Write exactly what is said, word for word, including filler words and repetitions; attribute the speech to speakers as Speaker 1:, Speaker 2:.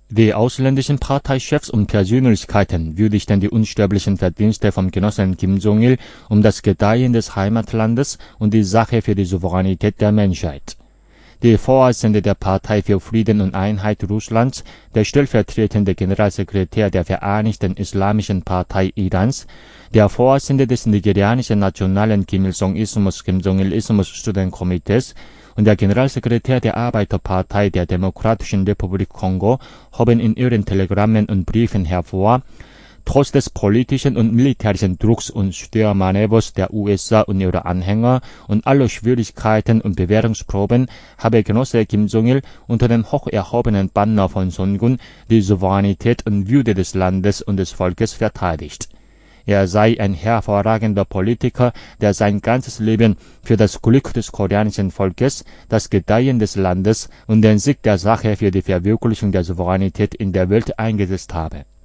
Speaker 1: Die ausländischen Parteichefs und Persönlichkeiten würdigten die unsterblichen Verdienste vom Genossen Kim Jong-il um das Gedeihen des Heimatlandes und die Sache für die Souveränität der Menschheit. Der Vorsitzende der Partei für Frieden und Einheit Russlands, der stellvertretende Generalsekretär der Vereinigten Islamischen Partei Irans, der Vorsitzende des nigerianischen Nationalen Kim Il-sung-ismus Kim Jong-il-ismus Studentenkomitees und der Generalsekretär der Arbeiterpartei der Demokratischen Republik Kongo hoben in ihren Telegrammen und Briefen hervor, trotz des politischen und militärischen Drucks und Störmanövers der U S A und ihrer Anhänger und aller Schwierigkeiten und Bewährungsproben habe Genosse Kim Jong-il unter dem hoch erhobenen Banner von Songun die Souveränität und Würde des Landes und des Volkes verteidigt. Er sei ein hervorragender Politiker, der sein ganzes Leben für das Glück des koreanischen Volkes, das Gedeihen des Landes und den Sieg der Sache für die Verwirklichung der Souveränität in der Welt eingesetzt habe.